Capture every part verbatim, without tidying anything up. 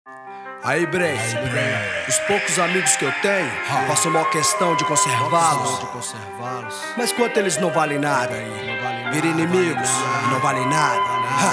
Aí, Brace, os poucos amigos que eu tenho, faço uma questão de conservá-los. Mas quanto eles não valem nada, vir inimigos não valem nada.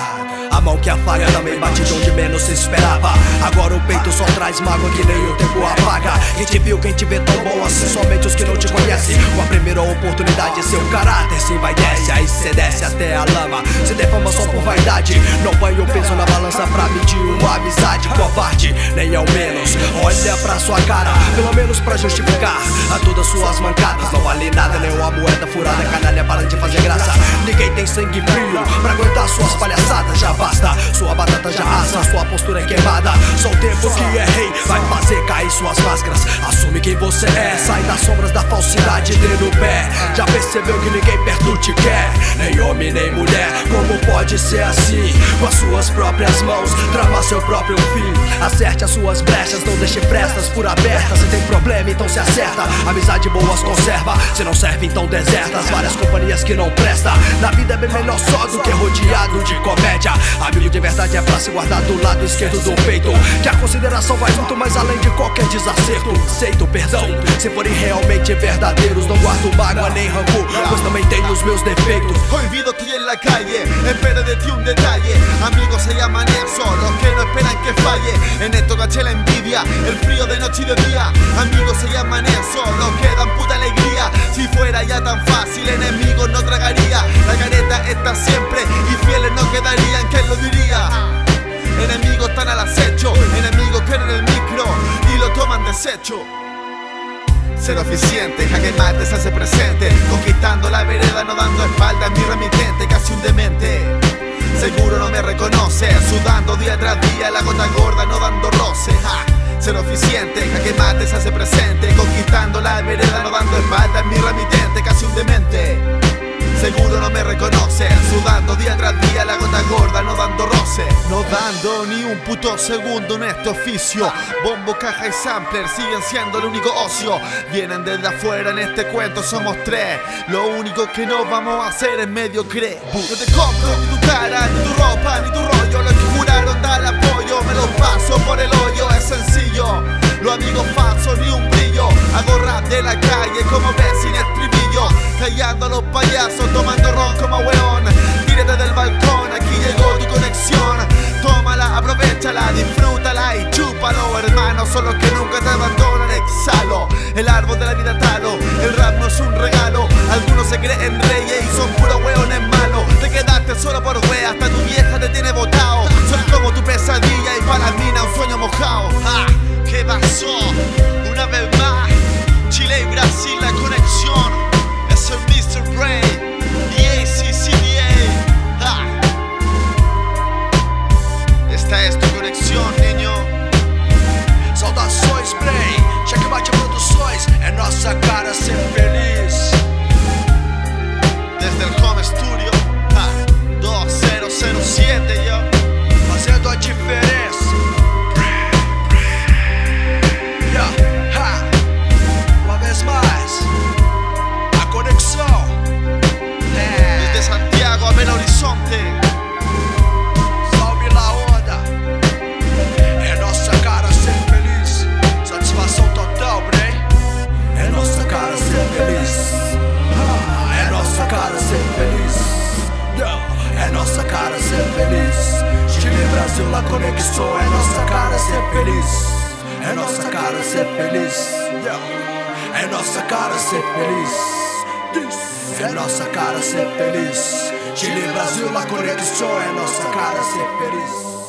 A mão que afaga também bate de onde menos se esperava. Agora o peito só traz mágoa que nem o tempo apaga. Quem te viu, quem te vê tão bom assim, somente os que não te conhecem. Com a primeira oportunidade, seu caráter se vai desce. Aí cê desce até a lama, se defama só por vaidade. Não põe o peso na balança pra medir uma amizade. Covarde, nem ao menos, olha pra sua cara, pelo menos pra justificar a todas suas mancadas. Não vale nada, nem uma moeda furada. Canalha, para de fazer graça. Ninguém tem sangue frio pra aguentar suas palhaçadas. Já basta, sua batata já assa, sua postura é queimada. Só o tempo que é rei vai fazer cair suas máscaras. Assume quem você é, sai das sombras da falsidade, dê no pé. Já percebeu que ninguém perto te quer, nem homem nem mulher. Como pode ser assim? Com as suas próprias mãos, trama seu próprio fim. Acerte as suas brechas, não deixe frestas por abertas. Se tem problema, então se acerta. Amizade boas conserva, se não serve, então deserta. As várias companhias que não presta. Na vida é bem melhor só do que rodeado de comédia. Amigo de verdade é pra se guardar do lado esquerdo do peito, que a consideração vai muito mais além de qualquer desacerto. Aceito perdão, se forem realmente verdadeiros. Não guardo mágoa nem rancor, pois também tenho os meus defeitos. Olvido estoy en la calle, espero de ti un detalle. Amigos se llaman eso, los que no esperan que falle. En esto caché la envidia, el frío de noche y de día. Amigos se llaman eso, los que dan puta alegría. Si fuera ya tan fácil, enemigos no tragaría. La careta está siempre y fieles no quedarían. ¿Quién lo diría? Enemigos están al acecho, enemigos quieren el micro y lo toman desecho. Ser eficiente, jaque mate se hace presente, conquistando la vereda, no dando espalda en mi remitente, casi un demente. Seguro no me reconoce, sudando día tras día, la gota gorda no dando roce. Ja. Ser eficiente, jaque mate se hace presente, conquistando la vereda, no dando espalda en mi remitente, casi un demente. Seguro no me reconoce, sudando día tras día, la gota gorda no dando roce. No dando ni un puto segundo en este oficio. Bombo, caja y sampler siguen siendo el único ocio. Vienen desde afuera, en este cuento somos tres. Lo único que no vamos a hacer es mediocre. No te compro ni tu cara, ni tu ropa, ni tu rollo. Lo que juraron dar apoyo, me lo paso por el hoyo, es sencillo. Los amigos falsos, ni un brillo. Hago rap de la calle como ves sin estribillo. Callando a los payasos, tomando ron como weón. Tírate del balcón, aquí llegó tu conexión. Tómala, aprovechala, disfrútala y chúpalo, hermano. Son los que nunca te abandonan, exhalo. El árbol de la vida talo, el rap no es un regalo. Algunos se creen reyes y son puros weones malos. Te quedaste solo por wea, hasta tu vieja te tiene botado. Soy como tu pesadilla y para la mina un sueño mojado. Ah, ¿qué pasó? Una vez más, Chile y Brasil la conexión. Es el mister Bray y A C C D A. Ah. Esta es tu conexión, niño. Saudações, Bray, Checkmate Produções, é nossa cara ser feliz. Desde el home studio, ah, dos cero cero siete, yo. Fazendo a diferença. Yeah, ha. Uma vez mais, a conexão. É. Desde Santiago a Belo Horizonte. Salve la onda. É nossa cara ser feliz. Satisfação total, Bray. É nossa cara ser feliz. Ah, é nossa cara ser feliz. Yeah. É nossa cara ser feliz. Chile, Brasil, la conexão. É nossa cara ser feliz. É nossa cara ser feliz. Yeah. É nossa cara ser feliz. É nossa cara ser feliz. Chile, Brasil, la conexão. É nossa cara ser feliz.